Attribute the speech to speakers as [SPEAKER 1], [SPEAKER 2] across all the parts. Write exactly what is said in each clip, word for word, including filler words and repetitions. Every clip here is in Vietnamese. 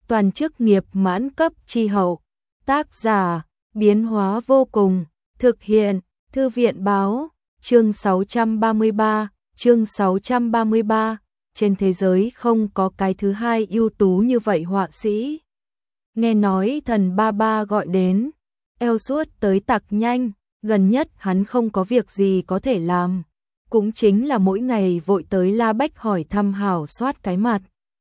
[SPEAKER 1] toàn chức nghiệp mãn cấp chi hậu. Tác giả, biến hóa vô cùng, thực hiện, Thư viện báo, chương sáu trăm ba mươi ba, chương sáu trăm ba mươi ba, trên thế giới không có cái thứ hai ưu tú như vậy họa sĩ. Nghe nói thần ba ba gọi đến, eo suốt tới tặc nhanh, gần nhất hắn không có việc gì có thể làm. Cũng chính là mỗi ngày vội tới La Bách hỏi thăm hảo soát cái mặt.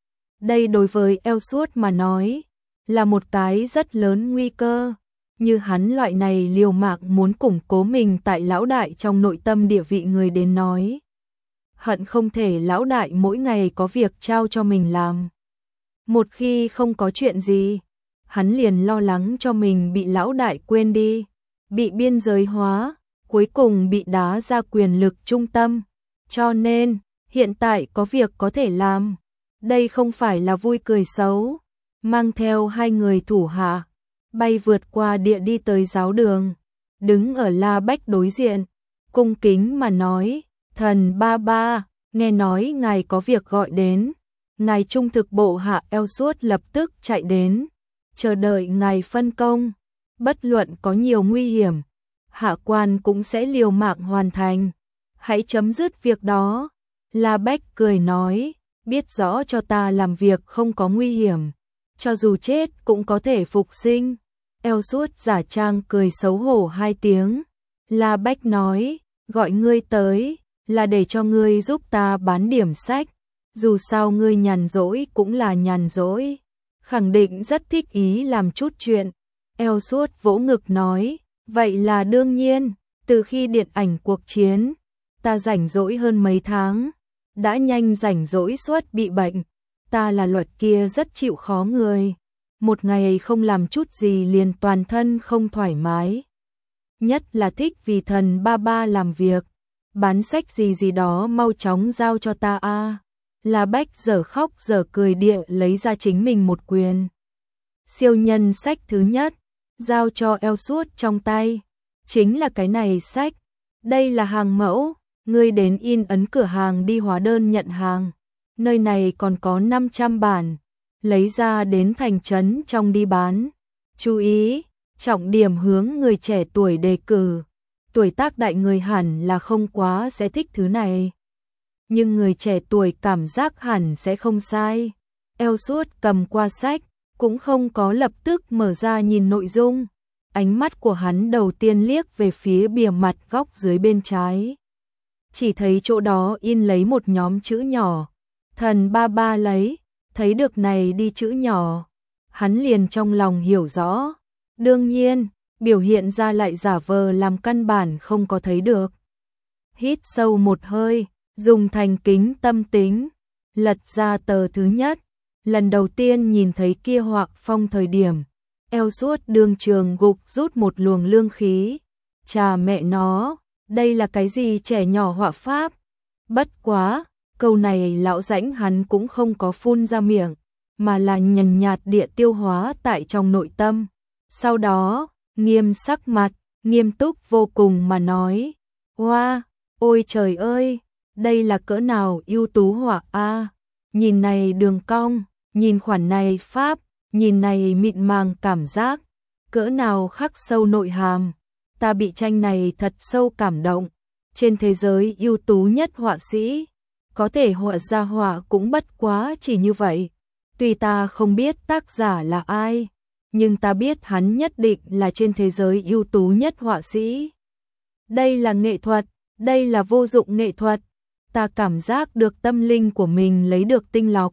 [SPEAKER 1] Đây đối với eo suốt mà nói, là một cái rất lớn nguy cơ. Như hắn loại này liều mạng muốn củng cố mình tại lão đại trong nội tâm địa vị người đến nói. Hận không thể lão đại mỗi ngày có việc trao cho mình làm. Một khi không có chuyện gì, hắn liền lo lắng cho mình bị lão đại quên đi, bị biên giới hóa, cuối cùng bị đá ra quyền lực trung tâm. Cho nên, hiện tại có việc có thể làm. Đây không phải là vui cười xấu. Mang theo hai người thủ hạ, bay vượt qua địa đi tới giáo đường, đứng ở La Bách đối diện, cung kính mà nói, thần ba ba, nghe nói ngài có việc gọi đến, ngài trung thực bộ hạ eo suốt lập tức chạy đến, chờ đợi ngài phân công, bất luận có nhiều nguy hiểm, hạ quan cũng sẽ liều mạng hoàn thành, hãy chấm dứt việc đó. La Bách cười nói, biết rõ cho ta làm việc không có nguy hiểm, cho dù chết cũng có thể phục sinh. Eo suốt giả trang cười xấu hổ hai tiếng. La Bách nói, gọi ngươi tới, là để cho ngươi giúp ta bán điểm sách. Dù sao ngươi nhàn rỗi cũng là nhàn rỗi. Khẳng định rất thích ý làm chút chuyện. Eo suốt vỗ ngực nói, vậy là đương nhiên, từ khi điện ảnh cuộc chiến, ta rảnh rỗi hơn mấy tháng, đã nhanh rảnh rỗi suốt bị bệnh. Ta là luật kia rất chịu khó người. Một ngày không làm chút gì liền toàn thân không thoải mái. Nhất là thích vì thần ba ba làm việc. Bán sách gì gì đó mau chóng giao cho ta a. À. La Bách giờ khóc giờ cười địa lấy ra chính mình một quyền. Siêu nhân sách thứ nhất, giao cho eo suốt trong tay. Chính là cái này sách. Đây là hàng mẫu, ngươi đến in ấn cửa hàng đi hóa đơn nhận hàng. Nơi này còn có năm trăm bản, lấy ra đến thành trấn trong đi bán. Chú ý, trọng điểm hướng người trẻ tuổi đề cử. Tuổi tác đại người hẳn là không quá sẽ thích thứ này. Nhưng người trẻ tuổi cảm giác hẳn sẽ không sai. Eo suốt cầm qua sách, cũng không có lập tức mở ra nhìn nội dung. Ánh mắt của hắn đầu tiên liếc về phía bìa mặt góc dưới bên trái. Chỉ thấy chỗ đó in lấy một nhóm chữ nhỏ. Thần ba ba lấy, thấy được này đi chữ nhỏ, hắn liền trong lòng hiểu rõ. Đương nhiên, biểu hiện ra lại giả vờ làm căn bản không có thấy được. Hít sâu một hơi, dùng thành kính tâm tính, lật ra tờ thứ nhất. Lần đầu tiên nhìn thấy kia họa phong thời điểm, eo suốt đường trường gục rút một luồng lương khí. Chà mẹ nó, đây là cái gì trẻ nhỏ họa pháp? Bất quá! Câu này lão rãnh hắn cũng không có phun ra miệng, mà là nhàn nhạt địa tiêu hóa tại trong nội tâm. Sau đó, nghiêm sắc mặt, nghiêm túc vô cùng mà nói, hoa, ôi trời ơi, đây là cỡ nào ưu tú họa a, nhìn này đường cong, nhìn khoản này pháp, nhìn này mịn màng cảm giác, cỡ nào khắc sâu nội hàm, ta bị tranh này thật sâu cảm động. Trên thế giới ưu tú nhất họa sĩ, có thể họa ra họa cũng bất quá chỉ như vậy. Tuy ta không biết tác giả là ai, nhưng ta biết hắn nhất định là trên thế giới ưu tú nhất họa sĩ. Đây là nghệ thuật, đây là vô dụng nghệ thuật. Ta cảm giác được tâm linh của mình lấy được tinh lọc.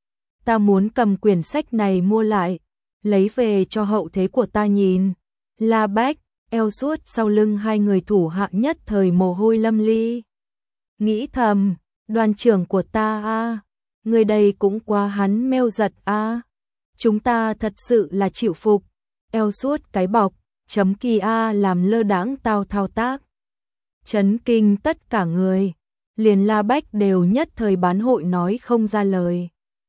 [SPEAKER 1] Ta muốn cầm quyển sách này mua lại, lấy về cho hậu thế của ta nhìn. La Bách, eo suốt sau lưng hai người thủ hạ nhất thời mồ hôi lâm ly. Nghĩ thầm, đoàn trưởng của ta a, người đây cũng quá hắn meo giật a. Chúng ta thật sự là chịu phục. Eo suốt cái bọc, chấm kỳ a làm lơ đãng tao thao tác. Chấn kinh tất cả người, liền La Bách đều nhất thời bán hội nói không ra lời.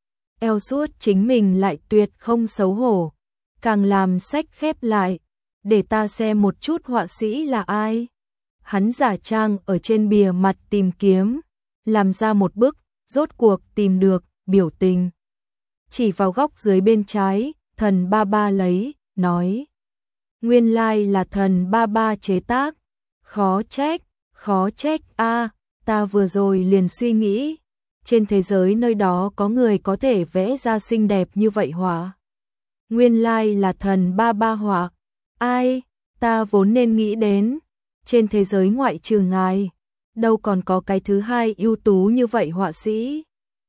[SPEAKER 1] Eo suốt chính mình lại tuyệt không xấu hổ, càng làm sách khép lại, để ta xem một chút họa sĩ là ai. Hắn giả trang ở trên bìa mặt tìm kiếm, làm ra một bức, rốt cuộc tìm được biểu tình. chỉ vào góc dưới bên trái, thần ba ba lấy, nói. Nguyên lai là thần ba ba chế tác, khó trách, khó trách a, ta vừa rồi liền suy nghĩ, trên thế giới nơi đó có người có thể vẽ ra xinh đẹp như vậy họa. Nguyên lai là thần ba ba họa, ai, ta vốn nên nghĩ đến, trên thế giới ngoại trừ ngài, đâu còn có cái thứ hai ưu tú như vậy họa sĩ.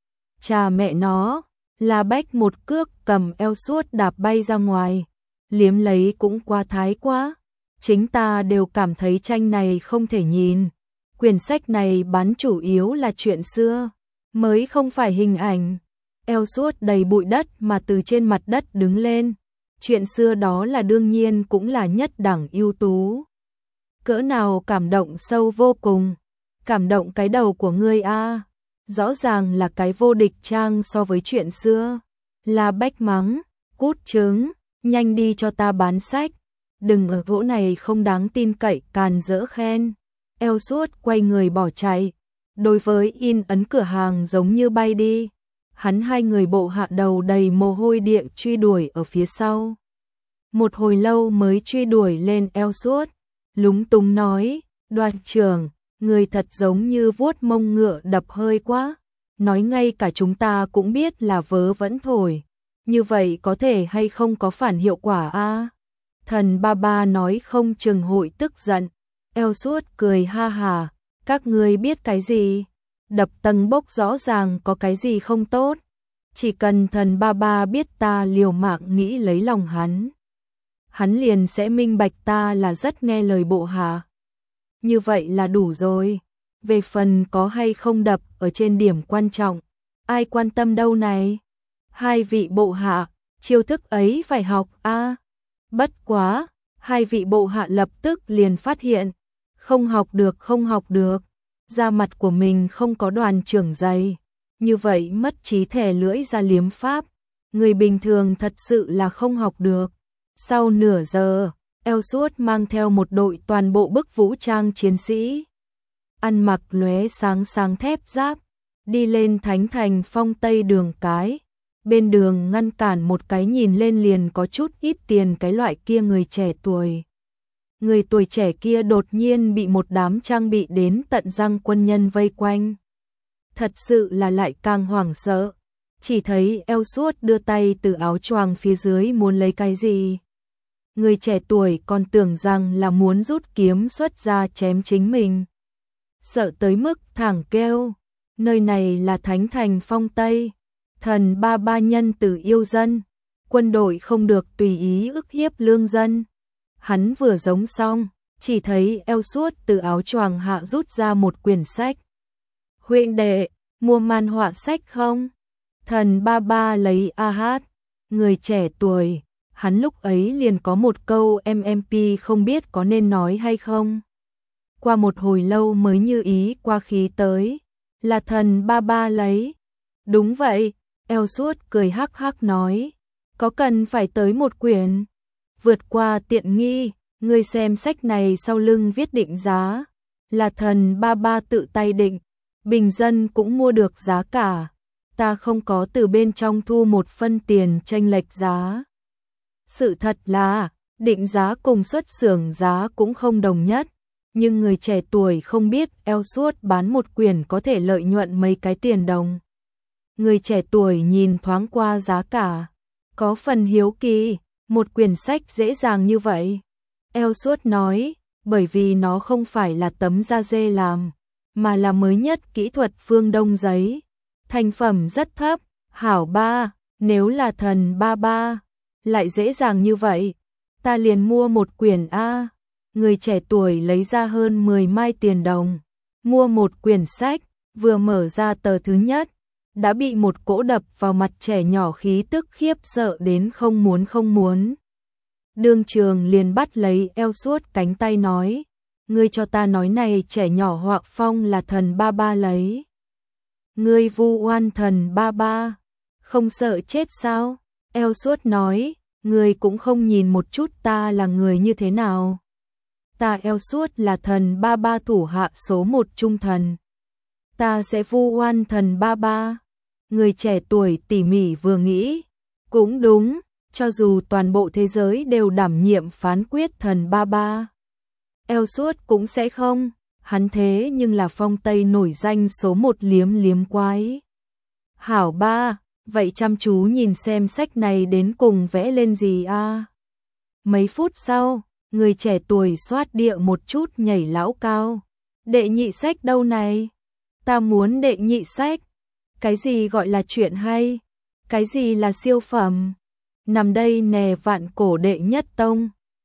[SPEAKER 1] Chà mẹ nó, La Bách một cước cầm eo suốt đạp bay ra ngoài, liếm lấy cũng quá thái quá, chính ta đều cảm thấy tranh này không thể nhìn, quyển sách này bán chủ yếu là chuyện xưa, mới không phải hình ảnh. Eo suốt đầy bụi đất mà từ trên mặt đất đứng lên, chuyện xưa đó là đương nhiên cũng là nhất đẳng ưu tú. Cỡ nào cảm động sâu vô cùng, cảm động cái đầu của ngươi a, rõ ràng là cái vô địch trang so với chuyện xưa. La Bách mắng, cút trứng, nhanh đi cho ta bán sách, đừng ở chỗ này không đáng tin cậy càn dỡ khen. Eo suốt quay người bỏ chạy, đối với in ấn cửa hàng giống như bay đi. Hắn hai người bộ hạ đầu đầy mồ hôi địa truy đuổi ở phía sau. Một hồi lâu mới truy đuổi lên eo suốt, lúng túng nói, Đoàn trưởng, người thật giống như vuốt mông ngựa đập hơi quá, nói ngay cả chúng ta cũng biết là vớ vẫn thổi, như vậy có thể hay không có phản hiệu quả a? Thần ba ba nói không chừng hội tức giận. Eo suốt cười ha hà, các ngươi biết cái gì? Đập tầng bốc rõ ràng có cái gì không tốt. Chỉ cần thần ba ba biết ta liều mạng nghĩ lấy lòng hắn, hắn liền sẽ minh bạch ta là rất nghe lời bộ hạ. Như vậy là đủ rồi. Về phần có hay không đập ở trên điểm quan trọng, ai quan tâm đâu này? Hai vị bộ hạ, chiêu thức ấy phải học a. Bất quá, hai vị bộ hạ lập tức liền phát hiện, không học được không học được, da mặt của mình không có đoàn trưởng dày, như vậy mất trí thẻ lưỡi ra liếm pháp, người bình thường thật sự là không học được. Sau nửa giờ, eo suốt mang theo một đội toàn bộ bức vũ trang chiến sĩ, ăn mặc lóe sáng sáng thép giáp, đi lên Thánh Thành Phong Tây đường cái. Bên đường ngăn cản một cái nhìn lên liền có chút ít tiền cái loại kia người trẻ tuổi. Người tuổi trẻ kia đột nhiên bị một đám trang bị đến tận răng quân nhân vây quanh. Thật sự là lại càng hoảng sợ. Chỉ thấy eo suốt đưa tay từ áo choàng phía dưới muốn lấy cái gì. Người trẻ tuổi còn tưởng rằng là muốn rút kiếm xuất ra chém chính mình. Sợ tới mức thẳng kêu, nơi này là Thánh Thành Phong Tây. Thần ba ba nhân từ yêu dân, quân đội không được tùy ý ức hiếp lương dân. Hắn vừa giống xong, chỉ thấy eo suốt từ áo choàng hạ rút ra một quyển sách. Huynh đệ, mua man họa sách không? Thần ba ba lấy a hát, người trẻ tuổi, hắn lúc ấy liền có một câu em em pê không biết có nên nói hay không. Qua một hồi lâu mới như ý qua khí tới, là thần ba ba lấy. Đúng vậy. Eo suốt cười hắc hắc nói, có cần phải tới một quyển, vượt qua tiện nghi, ngươi xem sách này sau lưng viết định giá, là thần ba ba tự tay định, bình dân cũng mua được giá cả, ta không có từ bên trong thu một phân tiền chênh lệch giá. Sự thật là, định giá cùng xuất xưởng giá cũng không đồng nhất, nhưng người trẻ tuổi không biết eo suốt bán một quyển có thể lợi nhuận mấy cái tiền đồng. Người trẻ tuổi nhìn thoáng qua giá cả, có phần hiếu kỳ, một quyển sách dễ dàng như vậy. Eo suốt nói, bởi vì nó không phải là tấm da dê làm, mà là mới nhất kỹ thuật phương Đông giấy. Thành phẩm rất thấp, hảo ba, nếu là thần ba ba, lại dễ dàng như vậy, ta liền mua một quyển A. Người trẻ tuổi lấy ra hơn mười mai tiền đồng, mua một quyển sách, vừa mở ra tờ thứ nhất, đã bị một cỗ đập vào mặt trẻ nhỏ khí tức khiếp sợ đến không muốn không muốn. Đương trường liền bắt lấy eo suốt cánh tay nói, ngươi cho ta nói này trẻ nhỏ họa phong là thần ba ba lấy. Ngươi vu oan thần ba ba, không sợ chết sao? Eo suốt nói, ngươi cũng không nhìn một chút ta là người như thế nào. Ta eo suốt là thần ba ba thủ hạ số một trung thần. Ta sẽ vu oan thần ba ba. Người trẻ tuổi tỉ mỉ vừa nghĩ, cũng đúng, cho dù toàn bộ thế giới đều đảm nhiệm phán quyết thần ba ba. Eo suốt cũng sẽ không, hắn thế nhưng là phong Tây nổi danh số một liếm liếm quái. Hảo ba, vậy chăm chú nhìn xem sách này đến cùng vẽ lên gì a. À? Mấy phút sau, người trẻ tuổi xoát địa một chút nhảy lão cao. Đệ nhị sách đâu này? Ta muốn đệ nhị sách. Cái gì gọi là chuyện hay? Cái gì là siêu phẩm? Nằm đây nè vạn cổ đệ nhất tông.